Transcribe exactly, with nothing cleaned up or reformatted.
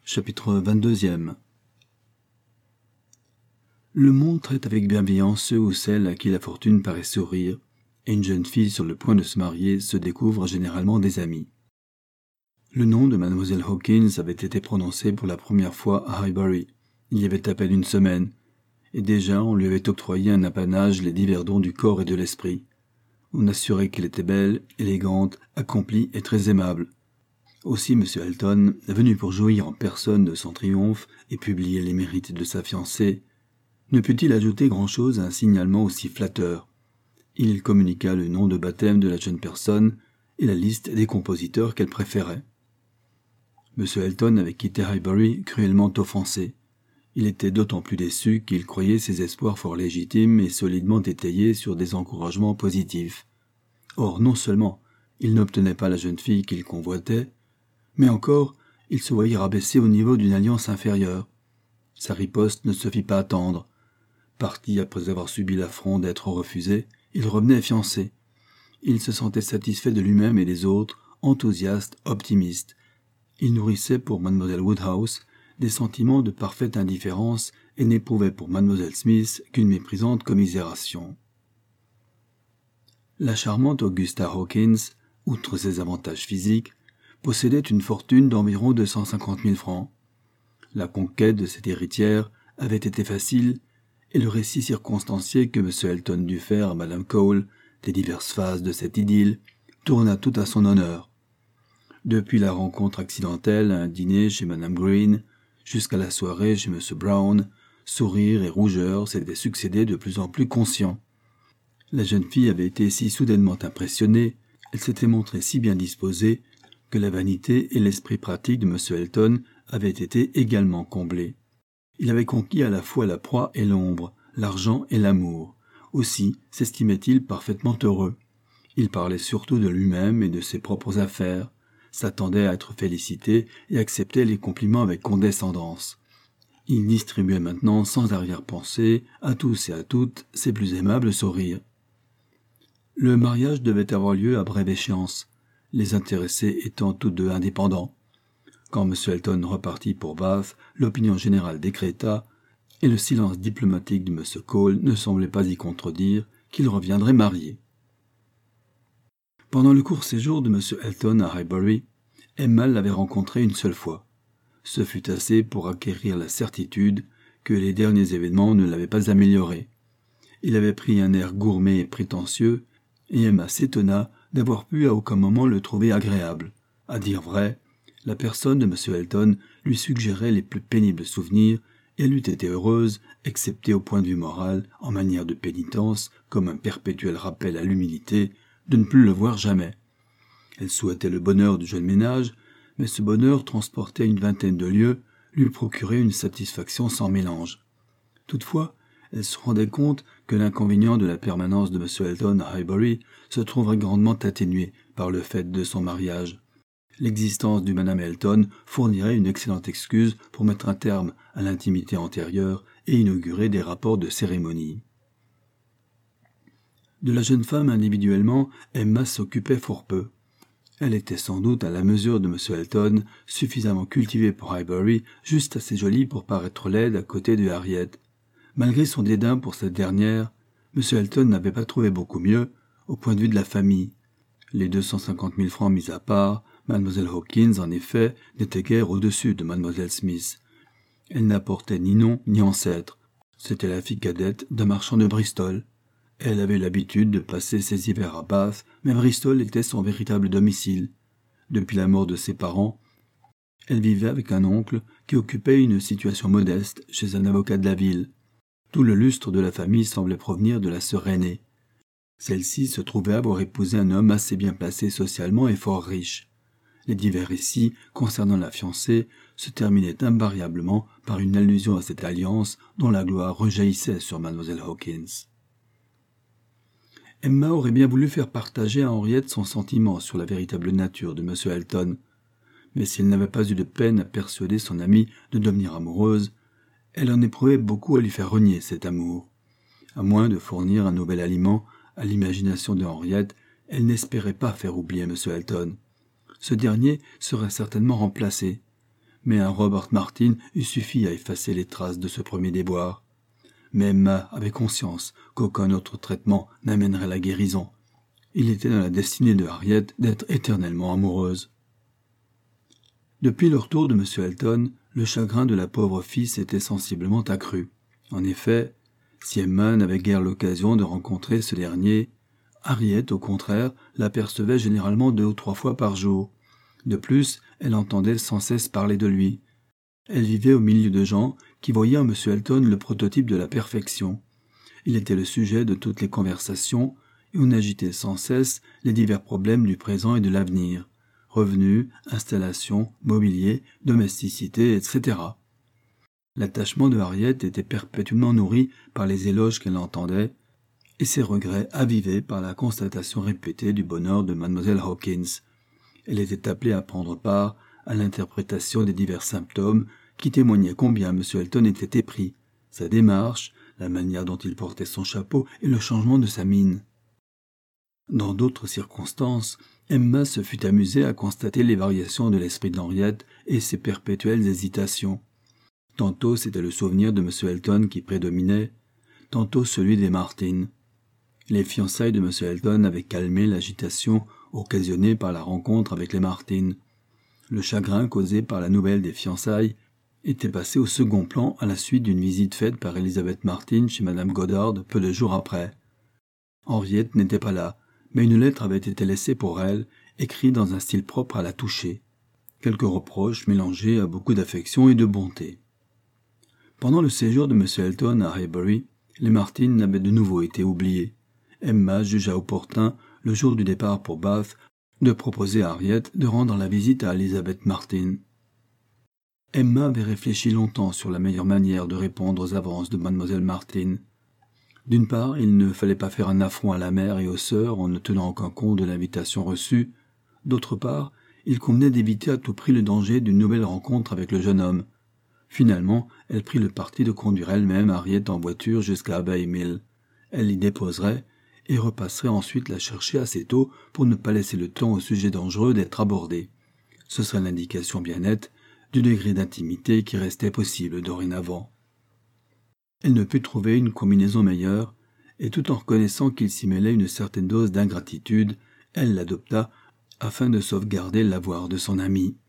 Chapitre vingt-deux. Le monde traite avec bienveillance ceux ou celles à qui la fortune paraît sourire, et une jeune fille sur le point de se marier se découvre généralement des amis. Le nom de mademoiselle Hawkins avait été prononcé pour la première fois à Highbury, il y avait à peine une semaine, et déjà on lui avait octroyé un apanage les divers dons du corps et de l'esprit. On assurait qu'elle était belle, élégante, accomplie et très aimable. Aussi M. Elton, venu pour jouir en personne de son triomphe et publier les mérites de sa fiancée, ne put-il ajouter grand-chose à un signalement aussi flatteur. Il communiqua le nom de baptême de la jeune personne et la liste des compositeurs qu'elle préférait. M. Elton avait quitté Highbury cruellement offensé. Il était d'autant plus déçu qu'il croyait ses espoirs fort légitimes et solidement étayés sur des encouragements positifs. Or, non seulement il n'obtenait pas la jeune fille qu'il convoitait, mais encore, il se voyait rabaissé au niveau d'une alliance inférieure. Sa riposte ne se fit pas attendre. Parti après avoir subi l'affront d'être refusé, il revenait fiancé. Il se sentait satisfait de lui-même et des autres, enthousiaste, optimiste. Il nourrissait pour mademoiselle Woodhouse des sentiments de parfaite indifférence et n'éprouvait pour mademoiselle Smith qu'une méprisante commisération. La charmante Augusta Hawkins, outre ses avantages physiques, possédait une fortune d'environ deux cent cinquante mille francs. La conquête de cette héritière avait été facile, et le récit circonstancié que M. Elton dut faire à Madame Cole des diverses phases de cette idylle tourna tout à son honneur. Depuis la rencontre accidentelle à un dîner chez Madame Green, jusqu'à la soirée chez M. Brown, sourires et rougeurs s'étaient succédés de plus en plus conscients. La jeune fille avait été si soudainement impressionnée, elle s'était montrée si bien disposée, que la vanité et l'esprit pratique de M. Elton avaient été également comblés. Il avait conquis à la fois la proie et l'ombre, l'argent et l'amour. Aussi s'estimait-il parfaitement heureux. Il parlait surtout de lui-même et de ses propres affaires, s'attendait à être félicité et acceptait les compliments avec condescendance. Il distribuait maintenant sans arrière-pensée à tous et à toutes ses plus aimables sourires. Le mariage devait avoir lieu à brève échéance, les intéressés étant tous deux indépendants. Quand M. Elton repartit pour Bath, l'opinion générale décréta, et le silence diplomatique de M. Cole ne semblait pas y contredire, qu'il reviendrait marié. Pendant le court séjour de M. Elton à Highbury, Emma l'avait rencontré une seule fois. Ce fut assez pour acquérir la certitude que les derniers événements ne l'avaient pas amélioré. Il avait pris un air gourmé et prétentieux, et Emma s'étonna d'avoir pu à aucun moment le trouver agréable. À dire vrai, la personne de M. Elton lui suggérait les plus pénibles souvenirs, et elle eût été heureuse, excepté au point de vue moral, en manière de pénitence, comme un perpétuel rappel à l'humilité, de ne plus le voir jamais. Elle souhaitait le bonheur du jeune ménage, mais ce bonheur transporté à une vingtaine de lieues lui procurait une satisfaction sans mélange. Toutefois, elle se rendait compte que l'inconvénient de la permanence de M. Elton à Highbury se trouverait grandement atténué par le fait de son mariage. L'existence du Madame Elton fournirait une excellente excuse pour mettre un terme à l'intimité antérieure et inaugurer des rapports de cérémonie. De la jeune femme individuellement, Emma s'occupait fort peu. Elle était sans doute à la mesure de M. Elton, suffisamment cultivée pour Highbury, juste assez jolie pour paraître laide à côté de Harriet. Malgré son dédain pour cette dernière, M. Elton n'avait pas trouvé beaucoup mieux, au point de vue de la famille. Les deux cent cinquante mille francs mis à part, Mademoiselle Hawkins, en effet, n'était guère au-dessus de Mademoiselle Smith. Elle n'apportait ni nom ni ancêtre. C'était la fille cadette d'un marchand de Bristol. Elle avait l'habitude de passer ses hivers à Bath, mais Bristol était son véritable domicile. Depuis la mort de ses parents, elle vivait avec un oncle qui occupait une situation modeste chez un avocat de la ville. Tout le lustre de la famille semblait provenir de la sœur aînée. Celle-ci se trouvait avoir épousé un homme assez bien placé socialement et fort riche. Les divers récits concernant la fiancée se terminaient invariablement par une allusion à cette alliance dont la gloire rejaillissait sur mademoiselle Hawkins. Emma aurait bien voulu faire partager à Henriette son sentiment sur la véritable nature de M. Elton, mais si elle n'avait pas eu de peine à persuader son amie de devenir amoureuse, elle en éprouvait beaucoup à lui faire renier cet amour. À moins de fournir un nouvel aliment à l'imagination de Henriette, elle n'espérait pas faire oublier M. Elton. Ce dernier serait certainement remplacé, mais un Robert Martin eût suffi à effacer les traces de ce premier déboire. Mais Emma avait conscience qu'aucun autre traitement n'amènerait la guérison. Il était dans la destinée de Harriet d'être éternellement amoureuse. Depuis le retour de M. Elton, le chagrin de la pauvre fille s'était sensiblement accru. En effet, si Emma n'avait guère l'occasion de rencontrer ce dernier, Harriet, au contraire, l'apercevait généralement deux ou trois fois par jour. De plus, elle entendait sans cesse parler de lui. Elle vivait au milieu de gens qui voyaient en M. Elton le prototype de la perfection. Il était le sujet de toutes les conversations et on agitait sans cesse les divers problèmes du présent et de l'avenir. Revenus, installation, mobilier, domesticité, et cetera. L'attachement de Harriet était perpétuellement nourri par les éloges qu'elle entendait, et ses regrets avivés par la constatation répétée du bonheur de mademoiselle Hawkins. Elle était appelée à prendre part à l'interprétation des divers symptômes qui témoignaient combien M. Elton était épris, sa démarche, la manière dont il portait son chapeau et le changement de sa mine. Dans d'autres circonstances, Emma se fut amusée à constater les variations de l'esprit d'Henriette et ses perpétuelles hésitations. Tantôt c'était le souvenir de M. Elton qui prédominait, tantôt celui des Martin. Les fiançailles de M. Elton avaient calmé l'agitation occasionnée par la rencontre avec les Martin. Le chagrin causé par la nouvelle des fiançailles était passé au second plan à la suite d'une visite faite par Elizabeth Martin chez Madame Goddard peu de jours après. Henriette n'était pas là, mais une lettre avait été laissée pour elle, écrite dans un style propre à la toucher. Quelques reproches mélangés à beaucoup d'affection et de bonté. Pendant le séjour de M. Elton à Highbury, les Martin n'avaient de nouveau été oubliés. Emma jugea opportun, le jour du départ pour Bath, de proposer à Harriet de rendre la visite à Elizabeth Martin. Emma avait réfléchi longtemps sur la meilleure manière de répondre aux avances de mademoiselle Martin. D'une part, il ne fallait pas faire un affront à la mère et aux sœurs en ne tenant aucun compte de l'invitation reçue. D'autre part, il convenait d'éviter à tout prix le danger d'une nouvelle rencontre avec le jeune homme. Finalement, elle prit le parti de conduire elle-même Harriet en voiture jusqu'à Abbey Mill. Elle l'y déposerait et repasserait ensuite la chercher assez tôt pour ne pas laisser le temps au sujet dangereux d'être abordé. Ce serait l'indication bien nette du degré d'intimité qui restait possible dorénavant. Elle ne put trouver une combinaison meilleure, et tout en reconnaissant qu'il s'y mêlait une certaine dose d'ingratitude, elle l'adopta afin de sauvegarder l'avoir de son ami.